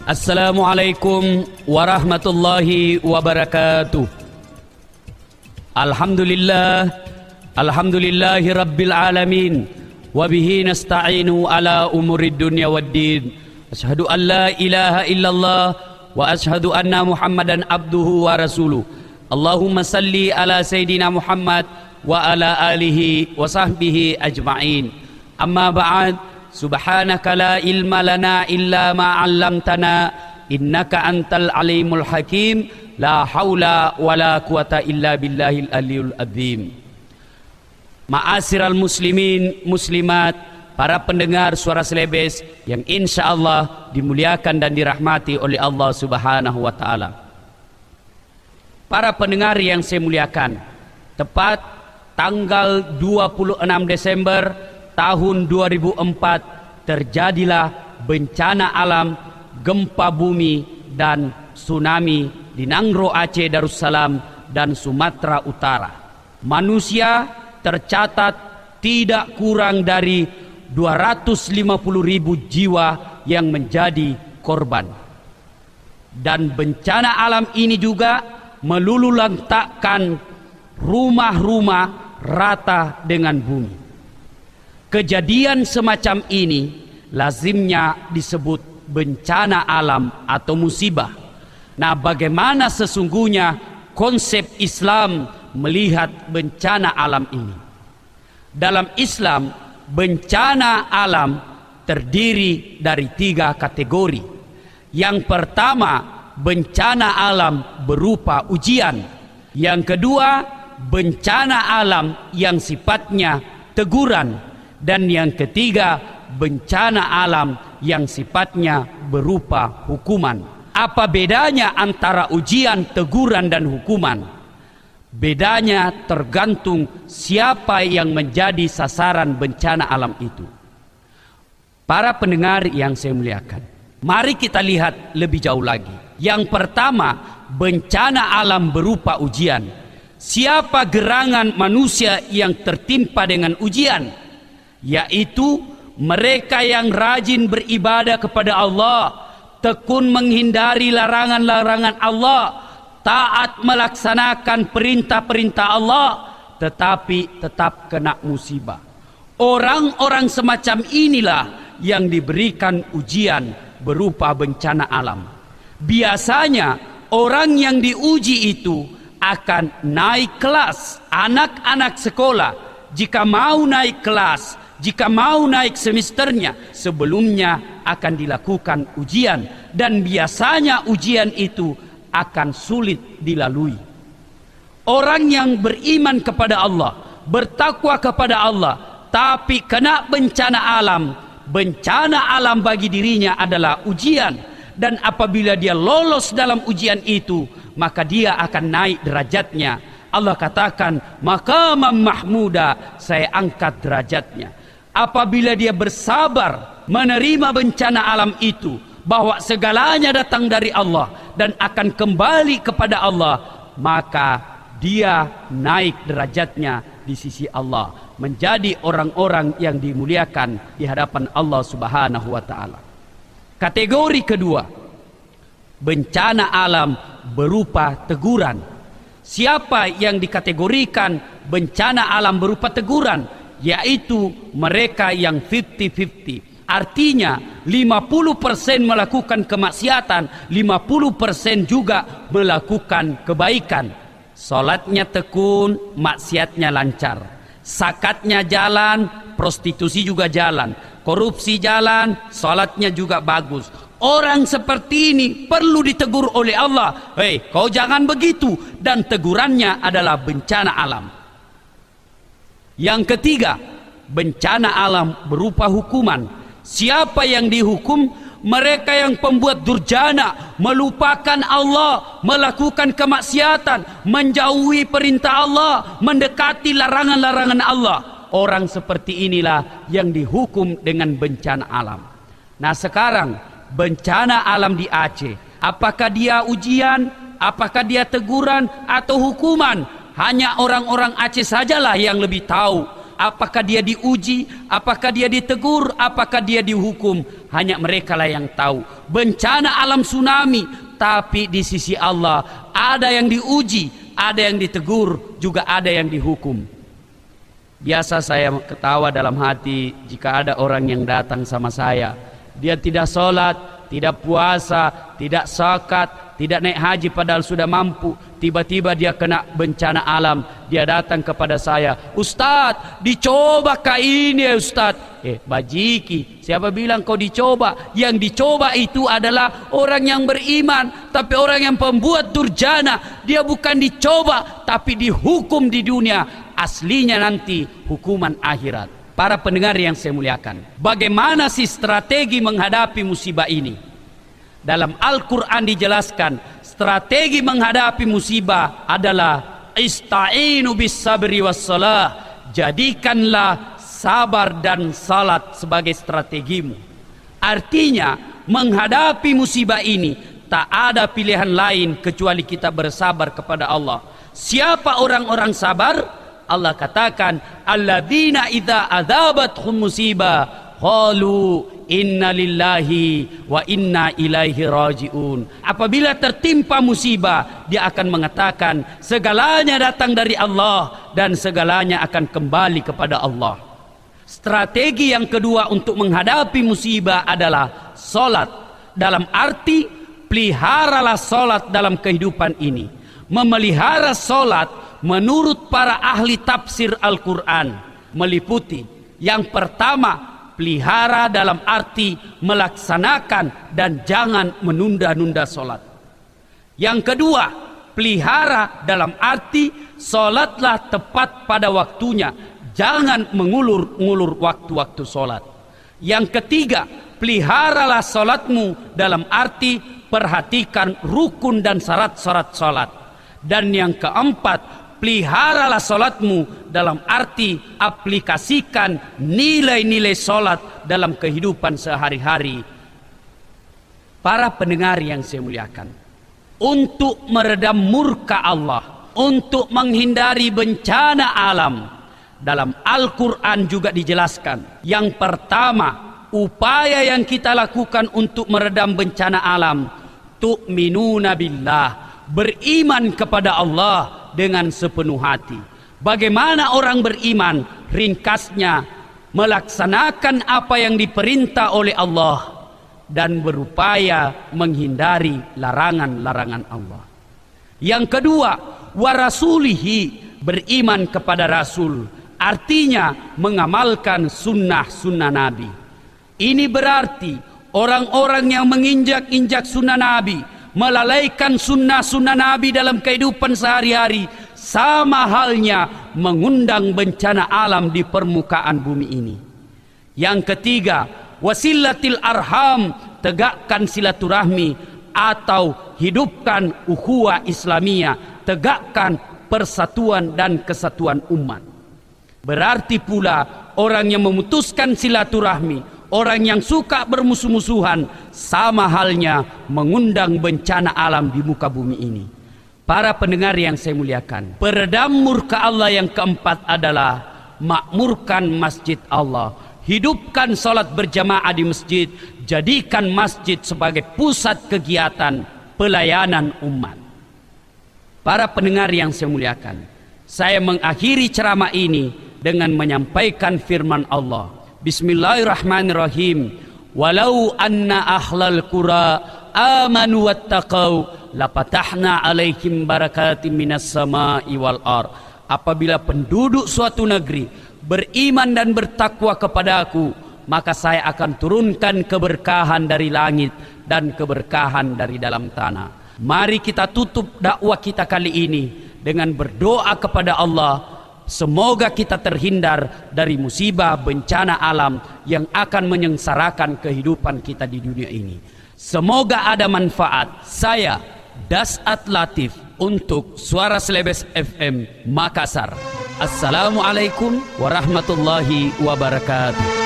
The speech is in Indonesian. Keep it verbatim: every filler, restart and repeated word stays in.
Assalamualaikum warahmatullahi wabarakatuh. Alhamdulillah, alhamdulillahi rabbil alamin, wabihi nasta'inu ala umurid dunya waddin. Asyhadu an la ilaha illallah wa asyhadu anna muhammadan abduhu wa rasuluh. Allahumma salli ala sayyidina Muhammad wa ala alihi wa sahbihi ajma'in. Amma ba'd, subhanaka la ilma lana illa ma 'allamtana innaka antal alimul hakim. La haula wa la quwata illa billahil aliyul azim. Ma'asyiral muslimin muslimat, para pendengar suara Selebes yang insya Allah dimuliakan dan dirahmati oleh Allah subhanahu wa ta'ala. Para pendengar yang saya muliakan, tepat tanggal dua puluh enam Desember tahun dua ribu empat terjadilah bencana alam, gempa bumi dan tsunami di Nangro Aceh Darussalam dan Sumatera Utara. Manusia tercatat tidak kurang dari dua ratus lima puluh ribu jiwa yang menjadi korban. Dan bencana alam ini juga meluluhlantakkan rumah-rumah rata dengan bumi. Kejadian semacam ini lazimnya disebut bencana alam atau musibah. Nah, bagaimana sesungguhnya konsep Islam melihat bencana alam ini? Dalam Islam, bencana alam terdiri dari tiga kategori. Yang pertama, bencana alam berupa ujian. Yang kedua, bencana alam yang sifatnya teguran. Dan yang ketiga, bencana alam yang sifatnya berupa hukuman. Apa bedanya antara ujian, teguran, dan hukuman? Bedanya tergantung siapa yang menjadi sasaran bencana alam itu. Para pendengar yang saya muliakan, mari kita lihat lebih jauh lagi. Yang pertama, bencana alam berupa ujian. Siapa gerangan manusia yang tertimpa dengan ujian? Yaitu mereka yang rajin beribadah kepada Allah, tekun menghindari larangan-larangan Allah, taat melaksanakan perintah-perintah Allah, tetapi tetap kena musibah. Orang-orang semacam inilah yang diberikan ujian berupa bencana alam. Biasanya orang yang diuji itu akan naik kelas. Anak-anak sekolah jika mau naik kelas, jika mau naik semesternya, sebelumnya akan dilakukan ujian. Dan biasanya ujian itu akan sulit dilalui. Orang yang beriman kepada Allah, bertakwa kepada Allah, tapi kena bencana alam, bencana alam bagi dirinya adalah ujian. Dan apabila dia lolos dalam ujian itu, maka dia akan naik derajatnya. Allah katakan, maqaman mahmuda, saya angkat derajatnya. Apabila dia bersabar menerima bencana alam itu, bahwa segalanya datang dari Allah dan akan kembali kepada Allah, maka dia naik derajatnya di sisi Allah, menjadi orang-orang yang dimuliakan di hadapan Allah subhanahu wa ta'ala. Kategori kedua, bencana alam berupa teguran. Siapa yang dikategorikan bencana alam berupa teguran? Yaitu mereka yang lima puluh lima puluh. Artinya lima puluh persen melakukan kemaksiatan, lima puluh persen juga melakukan kebaikan. Salatnya tekun, maksiatnya lancar. Zakatnya jalan, prostitusi juga jalan. Korupsi jalan, salatnya juga bagus. Orang seperti ini perlu ditegur oleh Allah. Hei, kau jangan begitu. Dan tegurannya adalah bencana alam. Yang ketiga, bencana alam berupa hukuman. Siapa yang dihukum? Mereka yang pembuat durjana, melupakan Allah, melakukan kemaksiatan, menjauhi perintah Allah, mendekati larangan-larangan Allah. Orang seperti inilah yang dihukum dengan bencana alam. Nah, sekarang bencana alam di Aceh, apakah dia ujian, apakah dia teguran atau hukuman? Hanya orang-orang Aceh sajalah yang lebih tahu apakah dia diuji, apakah dia ditegur, apakah dia dihukum. hanya mereka lah yang tahu. Bencana alam tsunami, tapi di sisi Allah ada yang diuji, ada yang ditegur, juga ada yang dihukum. Biasa saya ketawa dalam hati jika ada orang yang datang sama saya, dia tidak sholat, tidak puasa, tidak zakat, tidak naik haji padahal sudah mampu. Tiba-tiba dia kena bencana alam. Dia datang kepada saya, "Ustadz, dicobakah ini ya Ustadz?" Eh, bajiki, siapa bilang kau dicoba? Yang dicoba itu adalah orang yang beriman. Tapi orang yang pembuat durjana, dia bukan dicoba, tapi dihukum di dunia. Aslinya nanti hukuman akhirat. Para pendengar yang saya muliakan, bagaimana sih strategi menghadapi musibah ini? Dalam Al-Quran dijelaskan, strategi menghadapi musibah adalah ista'inu bis sabri was salah. Jadikanlah sabar dan salat sebagai strategimu. Artinya, menghadapi musibah ini tak ada pilihan lain kecuali kita bersabar kepada Allah. Siapa orang-orang sabar? Allah katakan, alladzina idza adzabathum musibah qalu inna lillahi wa inna ilaihi rajiun. Apabila tertimpa musibah, dia akan mengatakan segalanya datang dari Allah dan segalanya akan kembali kepada Allah. Strategi yang kedua untuk menghadapi musibah adalah salat. Dalam arti peliharalah salat dalam kehidupan ini. Memelihara salat menurut para ahli tafsir Al-Quran meliputi yang pertama, pelihara dalam arti melaksanakan dan jangan menunda-nunda solat. Yang kedua, pelihara dalam arti solatlah tepat pada waktunya, jangan mengulur-ngulur waktu-waktu solat. Yang ketiga, peliharalah solatmu dalam arti perhatikan rukun dan syarat-syarat solat. Dan yang keempat, peliharalah solatmu dalam arti aplikasikan nilai-nilai solat dalam kehidupan sehari-hari. Para pendengar yang saya muliakan, untuk meredam murka Allah, untuk menghindari bencana alam, dalam Al-Quran juga dijelaskan. Yang pertama, upaya yang kita lakukan untuk meredam bencana alam, tu'minuna billah, beriman kepada Allah dengan sepenuh hati. Bagaimana orang beriman? Ringkasnya, melaksanakan apa yang diperintah oleh Allah dan berupaya menghindari larangan-larangan Allah. Yang kedua, warasulihi, beriman kepada Rasul, artinya mengamalkan sunnah-sunnah Nabi. Ini berarti orang-orang yang menginjak-injak sunnah Nabi, melalaikan sunnah-sunnah Nabi dalam kehidupan sehari-hari, sama halnya mengundang bencana alam di permukaan bumi ini. Yang ketiga, wasilatil arham, tegakkan silaturahmi atau hidupkan ukhuwah Islamiyah, tegakkan persatuan dan kesatuan umat. Berarti pula orang yang memutuskan silaturahmi, orang yang suka bermusuh-musuhan, sama halnya mengundang bencana alam di muka bumi ini. Para pendengar yang saya muliakan, peredam murka Allah yang keempat adalah makmurkan masjid Allah. Hidupkan salat berjamaah di masjid, jadikan masjid sebagai pusat kegiatan pelayanan umat. Para pendengar yang saya muliakan, saya mengakhiri ceramah ini dengan menyampaikan firman Allah. Bismillahirrahmanirrahim. Walau anna ahlal qura amanu wattaqau lapatahna alaihim barakatim minas sama'i wal ar. Apabila penduduk suatu negeri beriman dan bertakwa kepadaku, maka saya akan turunkan keberkahan dari langit dan keberkahan dari dalam tanah. Mari kita tutup dakwah kita kali ini dengan berdoa kepada Allah. Semoga kita terhindar dari musibah bencana alam yang akan menyengsarakan kehidupan kita di dunia ini. Semoga ada manfaat. Saya Das'at Latif untuk Suara Selebes F M Makassar. Assalamualaikum warahmatullahi wabarakatuh.